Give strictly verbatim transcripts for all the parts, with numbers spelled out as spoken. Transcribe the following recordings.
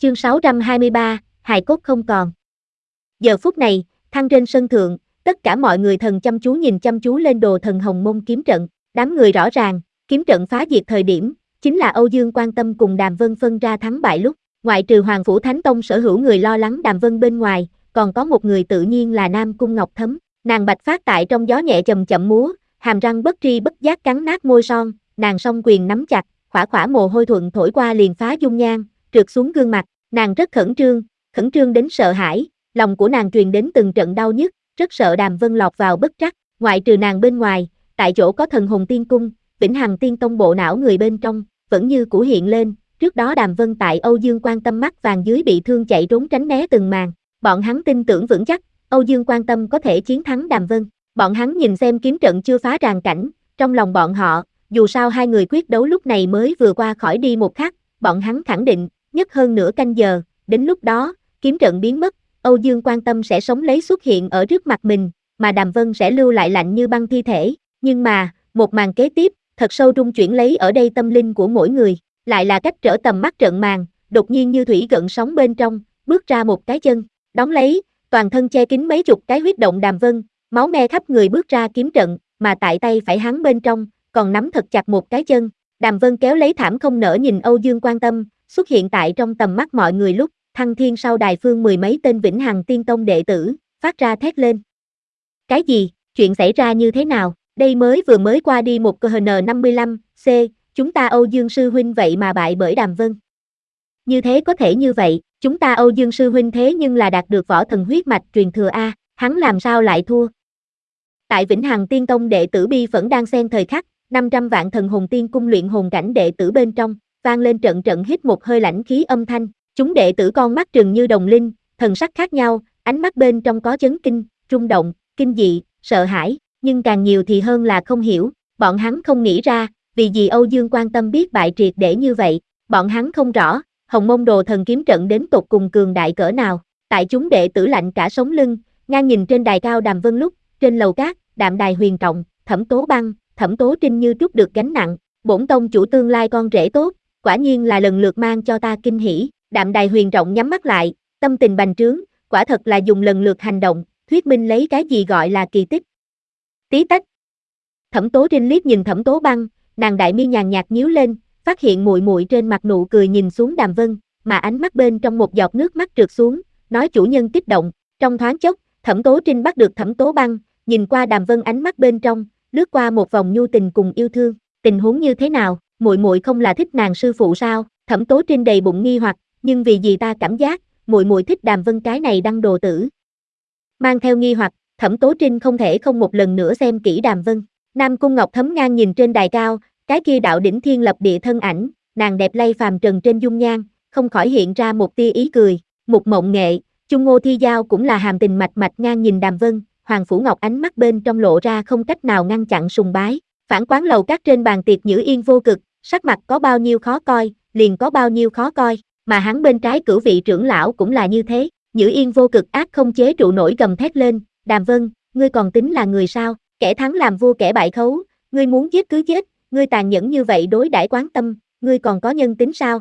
Chương sáu trăm hai mươi ba, hài cốt không còn. Giờ phút này, thăng trên sân thượng, tất cả mọi người thần chăm chú nhìn chăm chú lên đồ thần hồng môn kiếm trận, đám người rõ ràng, kiếm trận phá diệt thời điểm, chính là Âu Dương Quan Tâm cùng Đàm Vân phân ra thắng bại lúc, ngoại trừ Hoàng Phủ Thánh Tông sở hữu người lo lắng Đàm Vân bên ngoài, còn có một người tự nhiên là Nam Cung Ngọc Thấm, nàng bạch phát tại trong gió nhẹ chậm chậm múa, hàm răng bất tri bất giác cắn nát môi son, nàng song quyền nắm chặt, khỏa khỏa mồ hôi thuận thổi qua liền phá dung nhan, trượt xuống gương mặt, nàng rất khẩn trương, khẩn trương đến sợ hãi, lòng của nàng truyền đến từng trận đau nhức, rất sợ Đàm Vân lọt vào bất trắc, ngoại trừ nàng bên ngoài, tại chỗ có Thần Hồn Tiên Cung, Vĩnh Hằng Tiên Tông bộ não người bên trong, vẫn như cũ hiện lên, trước đó Đàm Vân tại Âu Dương Quan Tâm mắt vàng dưới bị thương chạy trốn tránh né từng màn, bọn hắn tin tưởng vững chắc, Âu Dương Quan Tâm có thể chiến thắng Đàm Vân, bọn hắn nhìn xem kiếm trận chưa phá ràng cảnh, trong lòng bọn họ, dù sao hai người quyết đấu lúc này mới vừa qua khỏi đi một khắc, bọn hắn khẳng định, nhất hơn nửa canh giờ, đến lúc đó, kiếm trận biến mất, Âu Dương Quan Tâm sẽ sống lấy xuất hiện ở trước mặt mình, mà Đàm Vân sẽ lưu lại lạnh như băng thi thể, nhưng mà, một màn kế tiếp, thật sâu rung chuyển lấy ở đây tâm linh của mỗi người, lại là cách trở tầm mắt trận màn, đột nhiên như thủy gợn sóng bên trong, bước ra một cái chân, đóng lấy, toàn thân che kín mấy chục cái huyết động Đàm Vân, máu me khắp người bước ra kiếm trận, mà tại tay phải hắn bên trong, còn nắm thật chặt một cái chân, Đàm Vân kéo lấy thảm không nỡ nhìn Âu Dương Quan Tâm, xuất hiện tại trong tầm mắt mọi người lúc, Thăng Thiên sau đài phương mười mấy tên Vĩnh Hằng Tiên Tông đệ tử, phát ra thét lên. Cái gì, chuyện xảy ra như thế nào, đây mới vừa mới qua đi một cơ hờ en năm mươi lăm, C, chúng ta Âu Dương Sư Huynh vậy mà bại bởi Đàm Vân. Như thế có thể như vậy, chúng ta Âu Dương Sư Huynh thế nhưng là đạt được võ thần huyết mạch truyền thừa A, hắn làm sao lại thua. Tại Vĩnh Hằng Tiên Tông đệ tử bi phẫn đang xen thời khắc, năm trăm vạn Thần Hồn Tiên Cung luyện hồn cảnh đệ tử bên trong, vang lên trận trận hít một hơi lãnh khí âm thanh, chúng đệ tử con mắt trừng như đồng linh, thần sắc khác nhau, ánh mắt bên trong có chấn kinh, rung động, kinh dị, sợ hãi, nhưng càng nhiều thì hơn là không hiểu, bọn hắn không nghĩ ra, vì gì Âu Dương Quan Tâm biết bại triệt để như vậy, bọn hắn không rõ, Hồng Mông Đồ Thần kiếm trận đến tột cùng cường đại cỡ nào, tại chúng đệ tử lạnh cả sống lưng, ngang nhìn trên đài cao Đàm Vân lúc, trên lầu cát, Đạm Đài Huyền Trọng, Thẩm Tố Băng, Thẩm Tố Trinh như trút được gánh nặng, bổn tông chủ tương lai con rể tốt, quả nhiên là lần lượt mang cho ta kinh hỉ, Đạm Đài Huyền Trọng nhắm mắt lại, tâm tình bành trướng, quả thật là dùng lần lượt hành động, thuyết minh lấy cái gì gọi là kỳ tích. Tí tách. Thẩm Tố Trinh liếc nhìn Thẩm Tố Băng, nàng đại mi nhàn nhạt nhíu lên, phát hiện muội muội trên mặt nụ cười nhìn xuống Đàm Vân, mà ánh mắt bên trong một giọt nước mắt trượt xuống, nói chủ nhân kích động, trong thoáng chốc, Thẩm Tố Trinh bắt được Thẩm Tố Băng, nhìn qua Đàm Vân ánh mắt bên trong, lướt qua một vòng nhu tình cùng yêu thương, tình huống như thế nào, muội muội không là thích nàng sư phụ sao? Thẩm Tố Trinh đầy bụng nghi hoặc, nhưng vì gì ta cảm giác, muội muội thích Đàm Vân cái này đăng đồ tử. Mang theo nghi hoặc, Thẩm Tố Trinh không thể không một lần nữa xem kỹ Đàm Vân. Nam Cung Ngọc Thấm ngang nhìn trên đài cao, cái kia đạo đỉnh thiên lập địa thân ảnh, nàng đẹp lay phàm trần trên dung nhan, không khỏi hiện ra một tia ý cười. Mục Mộng Nghệ, Chung Ngô Thi Giao cũng là hàm tình mạch mạch ngang nhìn Đàm Vân, Hoàng Phủ Ngọc ánh mắt bên trong lộ ra không cách nào ngăn chặn sùng bái. Phản quán lầu các trên bàn tiệc Nhữ Yên vô cực, sắc mặt có bao nhiêu khó coi, liền có bao nhiêu khó coi, mà hắn bên trái cửu vị trưởng lão cũng là như thế. Nhữ Yên vô cực ác không chế trụ nổi gầm thét lên, Đàm Vân, ngươi còn tính là người sao, kẻ thắng làm vua kẻ bại khấu, ngươi muốn giết cứ giết, ngươi tàn nhẫn như vậy đối đãi Quán Tâm, ngươi còn có nhân tính sao?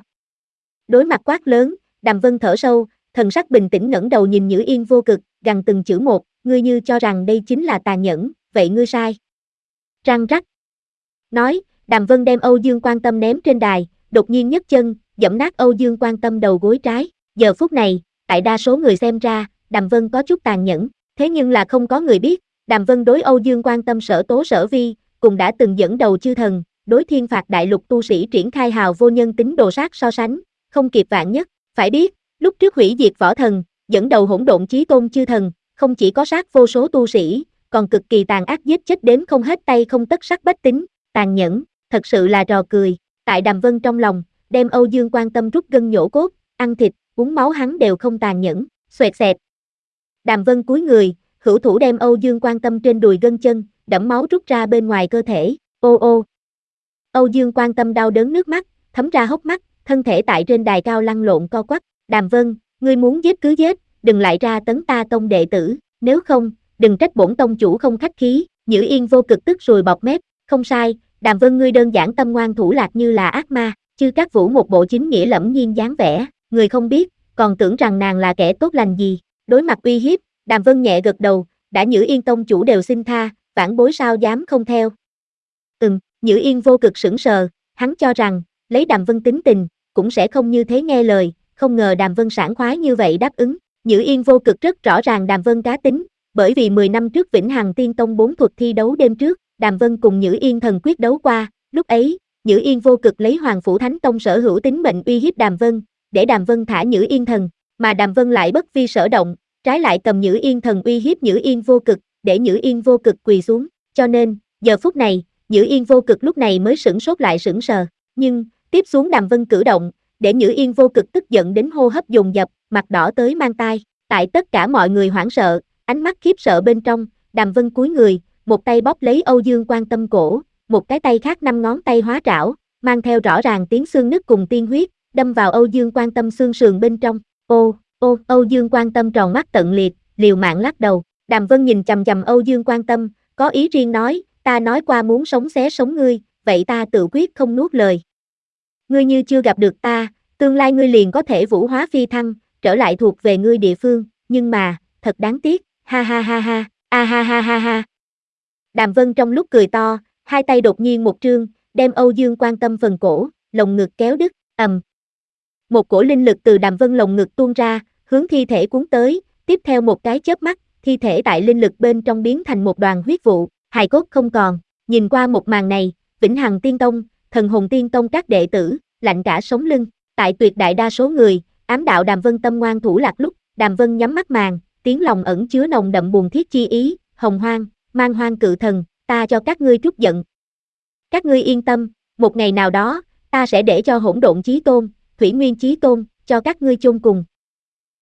Đối mặt quát lớn, Đàm Vân thở sâu, thần sắc bình tĩnh ngẩng đầu nhìn Nhữ Yên vô cực, gằn từng chữ một, ngươi như cho rằng đây chính là tàn nhẫn, vậy ngươi sai. Răng rắc. Nói, Đàm Vân đem Âu Dương Quan Tâm ném trên đài, đột nhiên nhấc chân, giẫm nát Âu Dương Quan Tâm đầu gối trái. Giờ phút này, tại đa số người xem ra, Đàm Vân có chút tàn nhẫn, thế nhưng là không có người biết, Đàm Vân đối Âu Dương Quan Tâm sở tố sở vi, cùng đã từng dẫn đầu chư thần, đối thiên phạt đại lục tu sĩ triển khai hào vô nhân tính đồ sát so sánh, không kịp vạn nhất. Phải biết, lúc trước hủy diệt võ thần, dẫn đầu hỗn độn chí tôn chư thần, không chỉ có sát vô số tu sĩ, còn cực kỳ tàn ác giết chết đến không hết tay không tất sắc bách tính, tàn nhẫn, thật sự là trò cười. Tại Đàm Vân trong lòng, đem Âu Dương Quan Tâm rút gân nhổ cốt, ăn thịt, uống máu hắn đều không tàn nhẫn, xoẹt xẹt. Đàm Vân cúi người, hữu thủ đem Âu Dương Quan Tâm trên đùi gân chân, đẫm máu rút ra bên ngoài cơ thể, ô ô. Âu Dương Quan Tâm đau đớn nước mắt, thấm ra hốc mắt, thân thể tại trên đài cao lăn lộn co quắp. Đàm Vân, ngươi muốn giết cứ giết, đừng lại ra tấn ta tông đệ tử, nếu không, đừng trách bổn tông chủ không khách khí. Nhữ Yên vô cực tức rồi bọt mép, không sai, Đàm Vân ngươi đơn giản tâm ngoan thủ lạc như là ác ma, chư các vũ một bộ chính nghĩa lẫm nhiên dáng vẻ, người không biết, còn tưởng rằng nàng là kẻ tốt lành gì. Đối mặt uy hiếp, Đàm Vân nhẹ gật đầu, đã Nhữ Yên tông chủ đều xin tha, vãn bối sao dám không theo. Ừm, Nhữ Yên vô cực sững sờ, hắn cho rằng, lấy Đàm Vân tính tình, cũng sẽ không như thế nghe lời, không ngờ Đàm Vân sảng khoái như vậy đáp ứng. Nhữ Yên vô cực rất rõ ràng Đàm Vân cá tính, bởi vì mười năm trước Vĩnh Hằng Tiên Tông bốn thuật thi đấu đêm trước, Đàm Vân cùng Nhữ Yên thần quyết đấu qua, lúc ấy, Nhữ Yên vô cực lấy Hoàng Phủ Thánh Tông sở hữu tính mệnh uy hiếp Đàm Vân, để Đàm Vân thả Nhữ Yên thần, mà Đàm Vân lại bất vi sở động, trái lại cầm Nhữ Yên thần uy hiếp Nhữ Yên vô cực, để Nhữ Yên vô cực quỳ xuống, cho nên, giờ phút này, Nhữ Yên vô cực lúc này mới sửng sốt lại sững sờ, nhưng, tiếp xuống Đàm Vân cử động, để Nhữ Yên vô cực tức giận đến hô hấp dồn dập, mặt đỏ tới mang tai, tại tất cả mọi người hoảng sợ, ánh mắt khiếp sợ bên trong, Đàm Vân cúi người, một tay bóp lấy Âu Dương Quan Tâm cổ, một cái tay khác năm ngón tay hóa trảo, mang theo rõ ràng tiếng xương nứt cùng tiên huyết, đâm vào Âu Dương Quan Tâm xương sườn bên trong. Ô, ô, Âu Dương Quan Tâm tròn mắt tận liệt, liều mạng lắc đầu. Đàm Vân nhìn chằm chằm Âu Dương Quan Tâm, có ý riêng nói, ta nói qua muốn sống xé sống ngươi, vậy ta tự quyết không nuốt lời. Ngươi như chưa gặp được ta, tương lai ngươi liền có thể vũ hóa phi thăng, trở lại thuộc về ngươi địa phương, nhưng mà, thật đáng tiếc, ha ha ha ha, a ha ha ha ha. Đàm Vân trong lúc cười to, hai tay đột nhiên một trương, đem Âu Dương Quan Tâm phần cổ, lồng ngực kéo đứt, ầm. Một cổ linh lực từ Đàm Vân lồng ngực tuôn ra, hướng thi thể cuốn tới, tiếp theo một cái chớp mắt, thi thể tại linh lực bên trong biến thành một đoàn huyết vụ, hài cốt không còn. Nhìn qua một màn này, Vĩnh Hằng Tiên Tông, Thần Hồn Tiên Tông các đệ tử, lạnh cả sống lưng, tại tuyệt đại đa số người, ám đạo Đàm Vân tâm ngoan thủ lạc lúc, Đàm Vân nhắm mắt màn, tiếng lòng ẩn chứa nồng đậm buồn thiết chi ý, hồng hoang, mang hoang cự thần, ta cho các ngươi trút giận. Các ngươi yên tâm, một ngày nào đó, ta sẽ để cho hỗn độn chí tôn, thủy nguyên chí tôn, cho các ngươi chôn cùng.